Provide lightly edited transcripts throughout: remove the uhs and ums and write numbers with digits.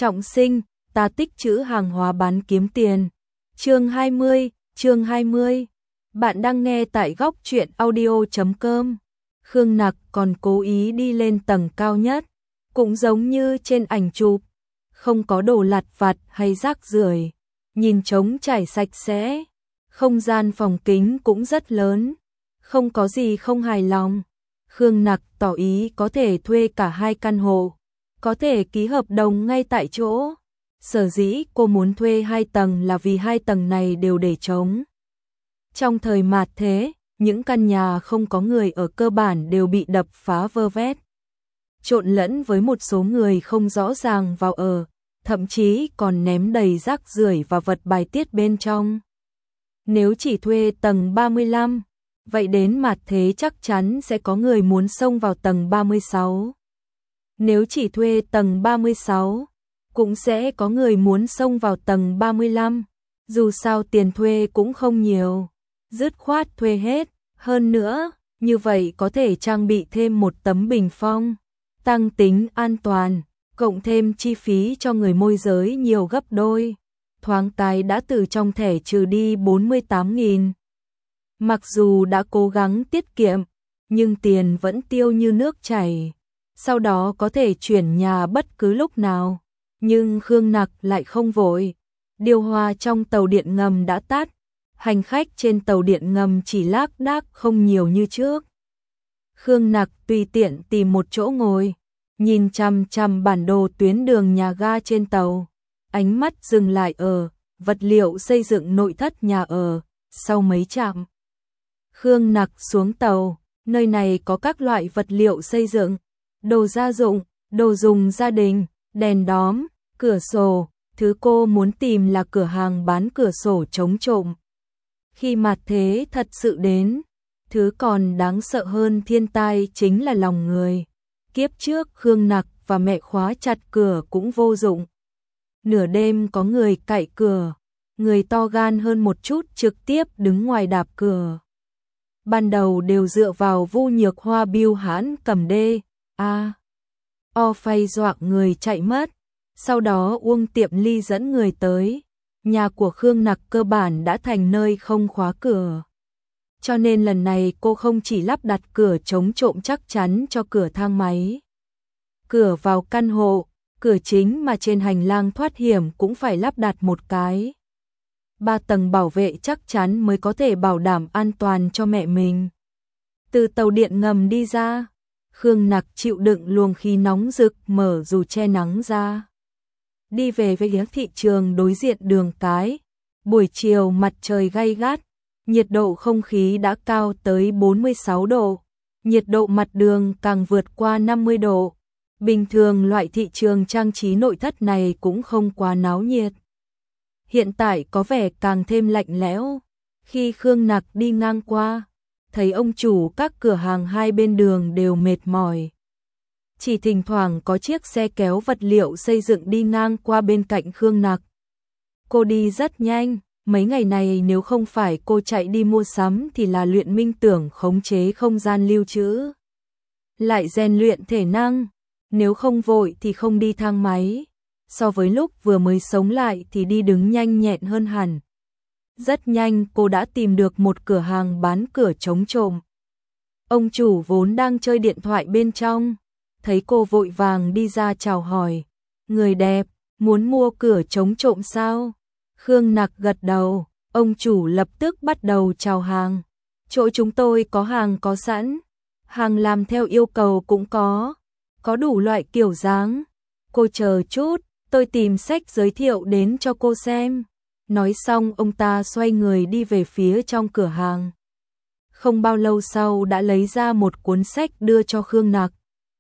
Trọng sinh, ta tích trữ hàng hóa bán kiếm tiền. Chương 20. Bạn đang nghe tại góc truyện audio.com. Khương Nặc còn cố ý đi lên tầng cao nhất, cũng giống như trên ảnh chụp, không có đồ lặt vặt hay rác rưởi, nhìn trống trải sạch sẽ, không gian phòng kính cũng rất lớn, không có gì không hài lòng. Khương Nặc tỏ ý có thể thuê cả 2 căn hộ, có thể ký hợp đồng ngay tại chỗ. Sở dĩ cô muốn thuê 2 tầng là vì 2 tầng này đều để trống. Trong thời mạt thế, những căn nhà không có người ở cơ bản đều bị đập phá vơ vét, trộn lẫn với một số người không rõ ràng vào ở, thậm chí còn ném đầy rác rưởi và vật bài tiết bên trong. Nếu chỉ thuê tầng 35, vậy đến mạt thế chắc chắn sẽ có người muốn xông vào tầng 36. Nếu chỉ thuê tầng 36, cũng sẽ có người muốn xông vào tầng 35, dù sao tiền thuê cũng không nhiều, dứt khoát thuê hết. Hơn nữa, như vậy có thể trang bị thêm một tấm bình phong, tăng tính an toàn, cộng thêm chi phí cho người môi giới nhiều gấp đôi. Thoáng cái đã từ trong thẻ trừ đi 48.000. Mặc dù đã cố gắng tiết kiệm, nhưng tiền vẫn tiêu như nước chảy. Sau đó có thể chuyển nhà bất cứ lúc nào. Nhưng Khương Nặc lại không vội. Điều hòa trong tàu điện ngầm đã tắt. Hành khách trên tàu điện ngầm chỉ lác đác không nhiều như trước. Khương Nặc tùy tiện tìm một chỗ ngồi, nhìn chằm chằm bản đồ tuyến đường nhà ga trên tàu. Ánh mắt dừng lại ở vật liệu xây dựng nội thất nhà ở. Sau mấy trạm, Khương Nặc xuống tàu. Nơi này có các loại vật liệu xây dựng, đồ gia dụng, đồ dùng gia đình, đèn đóm, cửa sổ. Thứ cô muốn tìm là cửa hàng bán cửa sổ chống trộm. Khi mạt thế thật sự đến, thứ còn đáng sợ hơn thiên tai chính là lòng người. Kiếp trước Khương Nặc và mẹ khóa chặt cửa cũng vô dụng. Nửa đêm có người cạy cửa, người to gan hơn một chút trực tiếp đứng ngoài đạp cửa. Ban đầu đều dựa vào Vu Nhược Hoa bưu hãn cầm đê, phay dọa người chạy mất. Sau đó Uông Tiệm Ly dẫn người tới. Nhà của Khương Nặc cơ bản đã thành nơi không khóa cửa. Cho nên lần này cô không chỉ lắp đặt cửa chống trộm chắc chắn cho cửa thang máy, cửa vào căn hộ, cửa chính mà trên hành lang thoát hiểm cũng phải lắp đặt một cái. 3 tầng bảo vệ chắc chắn mới có thể bảo đảm an toàn cho mẹ mình. Từ tàu điện ngầm đi ra, Khương Nặc chịu đựng luồng khí nóng rực mở dù che nắng ra. Đi về phía thị trường đối diện đường cái. Buổi chiều mặt trời gay gắt, nhiệt độ không khí đã cao tới 46 độ, nhiệt độ mặt đường càng vượt qua 50 độ. Bình thường loại thị trường trang trí nội thất này cũng không quá náo nhiệt. Hiện tại có vẻ càng thêm lạnh lẽo. Khi Khương Nặc đi ngang qua, thấy ông chủ các cửa hàng hai bên đường đều mệt mỏi. Chỉ thỉnh thoảng có chiếc xe kéo vật liệu xây dựng đi ngang qua bên cạnh Khương Nặc. Cô đi rất nhanh, mấy ngày này nếu không phải cô chạy đi mua sắm thì là luyện minh tưởng khống chế không gian lưu trữ. Lại rèn luyện thể năng, nếu không vội thì không đi thang máy. So với lúc vừa mới sống lại thì đi đứng nhanh nhẹn hơn hẳn. Rất nhanh cô đã tìm được một cửa hàng bán cửa chống trộm. Ông chủ vốn đang chơi điện thoại bên trong, thấy cô vội vàng đi ra chào hỏi. Người đẹp, muốn mua cửa chống trộm sao? Khương Nặc gật đầu, ông chủ lập tức bắt đầu chào hàng. Chỗ chúng tôi có hàng có sẵn, hàng làm theo yêu cầu cũng có đủ loại kiểu dáng. Cô chờ chút, tôi tìm sách giới thiệu đến cho cô xem. Nói xong ông ta xoay người đi về phía trong cửa hàng. Không bao lâu sau đã lấy ra một cuốn sách đưa cho Khương Nặc.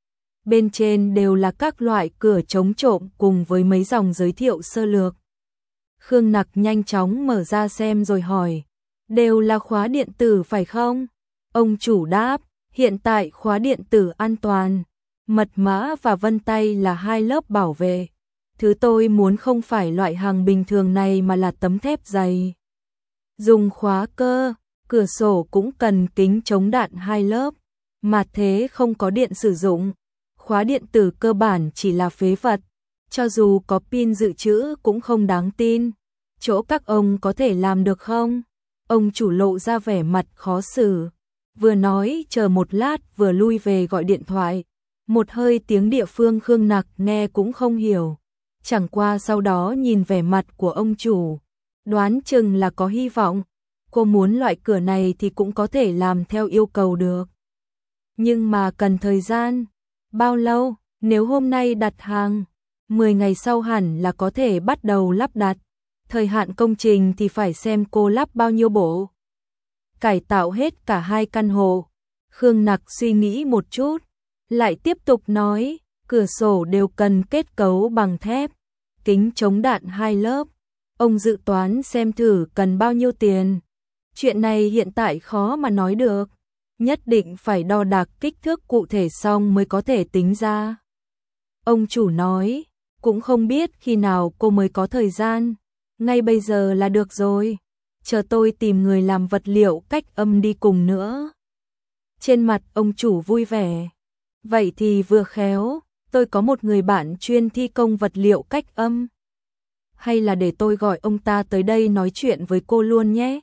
Bên trên đều là các loại cửa chống trộm cùng với mấy dòng giới thiệu sơ lược. Khương Nặc nhanh chóng mở ra xem rồi hỏi, đều là khóa điện tử phải không? Ông chủ đáp, hiện tại khóa điện tử an toàn, mật mã và vân tay là 2 lớp bảo vệ. Thứ tôi muốn không phải loại hàng bình thường này mà là tấm thép dày. Dùng khóa cơ, cửa sổ cũng cần kính chống đạn 2 lớp. Mà thế không có điện sử dụng. Khóa điện tử cơ bản chỉ là phế vật. Cho dù có pin dự trữ cũng không đáng tin. Chỗ các ông có thể làm được không? Ông chủ lộ ra vẻ mặt khó xử. Vừa nói chờ một lát vừa lui về gọi điện thoại. Một hơi tiếng địa phương Khương Nặc nghe cũng không hiểu. Chẳng qua sau đó nhìn vẻ mặt của ông chủ. Đoán chừng là có hy vọng. Cô muốn loại cửa này thì cũng có thể làm theo yêu cầu được. Nhưng mà cần thời gian. Bao lâu? Nếu hôm nay đặt hàng, 10 ngày sau hẳn là có thể bắt đầu lắp đặt. Thời hạn công trình thì phải xem cô lắp bao nhiêu bộ. Cải tạo hết cả 2 căn hộ. Khương Nặc suy nghĩ một chút, lại tiếp tục nói, cửa sổ đều cần kết cấu bằng thép, kính chống đạn 2 lớp. Ông dự toán xem thử cần bao nhiêu tiền. Chuyện này hiện tại khó mà nói được, nhất định phải đo đạc kích thước cụ thể xong mới có thể tính ra. Ông chủ nói, cũng không biết khi nào cô mới có thời gian, ngay bây giờ là được rồi, chờ tôi tìm người làm vật liệu cách âm đi cùng nữa. Trên mặt ông chủ vui vẻ, vậy thì vừa khéo, tôi có một người bạn chuyên thi công vật liệu cách âm. Hay là để tôi gọi ông ta tới đây nói chuyện với cô luôn nhé.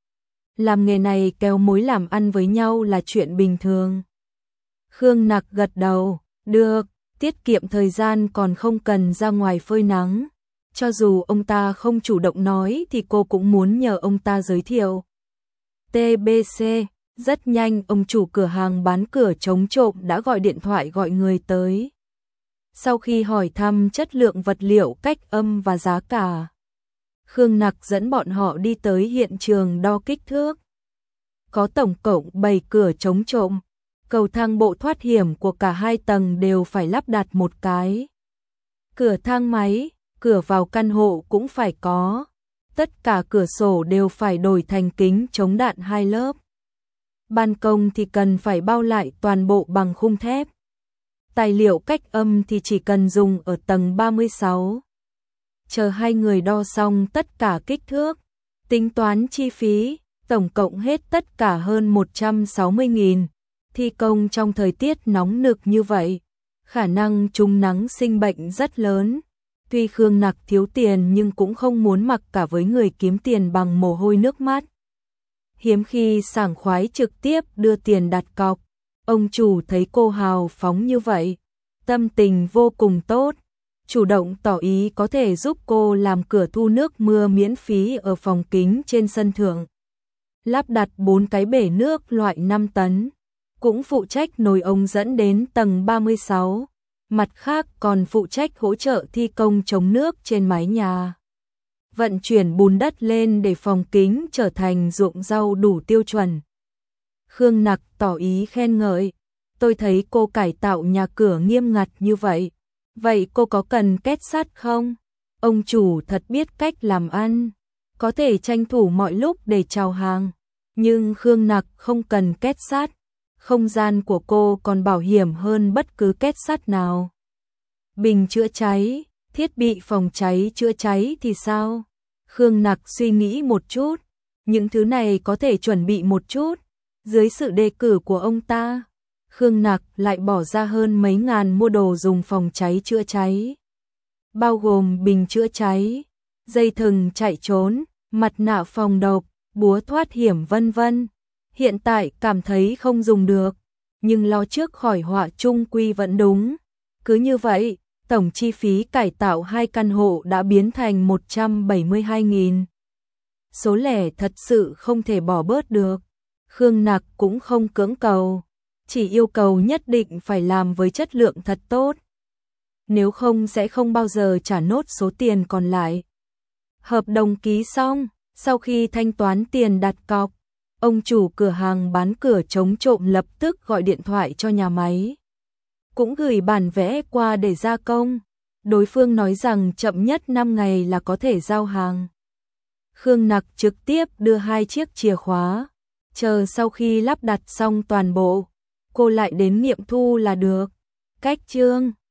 Làm nghề này kéo mối làm ăn với nhau là chuyện bình thường. Khương Nặc gật đầu, được, tiết kiệm thời gian còn không cần ra ngoài phơi nắng. Cho dù ông ta không chủ động nói thì cô cũng muốn nhờ ông ta giới thiệu. TBC, rất nhanh ông chủ cửa hàng bán cửa chống trộm đã gọi điện thoại gọi người tới. Sau khi hỏi thăm chất lượng vật liệu cách âm và giá cả, Khương Nặc dẫn bọn họ đi tới hiện trường đo kích thước. Có tổng cộng 7 cửa chống trộm, cầu thang bộ thoát hiểm của cả 2 tầng đều phải lắp đặt một cái. Cửa thang máy, cửa vào căn hộ cũng phải có. Tất cả cửa sổ đều phải đổi thành kính chống đạn 2 lớp. Ban công thì cần phải bao lại toàn bộ bằng khung thép. Tài liệu cách âm thì chỉ cần dùng ở tầng 36. Chờ 2 người đo xong tất cả kích thước, tính toán chi phí, tổng cộng hết tất cả hơn 160.000. Thi công trong thời tiết nóng nực như vậy, khả năng trúng nắng sinh bệnh rất lớn. Tuy Khương Nặc thiếu tiền nhưng cũng không muốn mặc cả với người kiếm tiền bằng mồ hôi nước mắt. Hiếm khi sảng khoái trực tiếp đưa tiền đặt cọc. Ông chủ thấy cô hào phóng như vậy, tâm tình vô cùng tốt, chủ động tỏ ý có thể giúp cô làm cửa thu nước mưa miễn phí ở phòng kính trên sân thượng. Lắp đặt 4 cái bể nước loại 5 tấn, cũng phụ trách nồi ống dẫn đến tầng 36, mặt khác còn phụ trách hỗ trợ thi công chống nước trên mái nhà. Vận chuyển bùn đất lên để phòng kính trở thành ruộng rau đủ tiêu chuẩn. Khương Nặc tỏ ý khen ngợi, tôi thấy cô cải tạo nhà cửa nghiêm ngặt như vậy. Vậy cô có cần két sắt không? Ông chủ thật biết cách làm ăn, có thể tranh thủ mọi lúc để chào hàng. Nhưng Khương Nặc không cần két sắt, không gian của cô còn bảo hiểm hơn bất cứ két sắt nào. Bình chữa cháy, thiết bị phòng cháy chữa cháy thì sao? Khương Nặc suy nghĩ một chút, những thứ này có thể chuẩn bị một chút. Dưới sự đề cử của ông ta, Khương Nặc lại bỏ ra hơn mấy ngàn mua đồ dùng phòng cháy chữa cháy. Bao gồm bình chữa cháy, dây thừng chạy trốn, mặt nạ phòng độc, búa thoát hiểm vân vân. Hiện tại cảm thấy không dùng được, nhưng lo trước khỏi họa chung quy vẫn đúng. Cứ như vậy, tổng chi phí cải tạo 2 căn hộ đã biến thành 172.000. Số lẻ thật sự không thể bỏ bớt được. Khương Nặc cũng không cưỡng cầu, chỉ yêu cầu nhất định phải làm với chất lượng thật tốt. Nếu không sẽ không bao giờ trả nốt số tiền còn lại. Hợp đồng ký xong, sau khi thanh toán tiền đặt cọc, ông chủ cửa hàng bán cửa chống trộm lập tức gọi điện thoại cho nhà máy. Cũng gửi bản vẽ qua để gia công. Đối phương nói rằng chậm nhất 5 ngày là có thể giao hàng. Khương Nặc trực tiếp đưa 2 chiếc chìa khóa. Chờ sau khi lắp đặt xong toàn bộ, cô lại đến nghiệm thu là được. Cách chương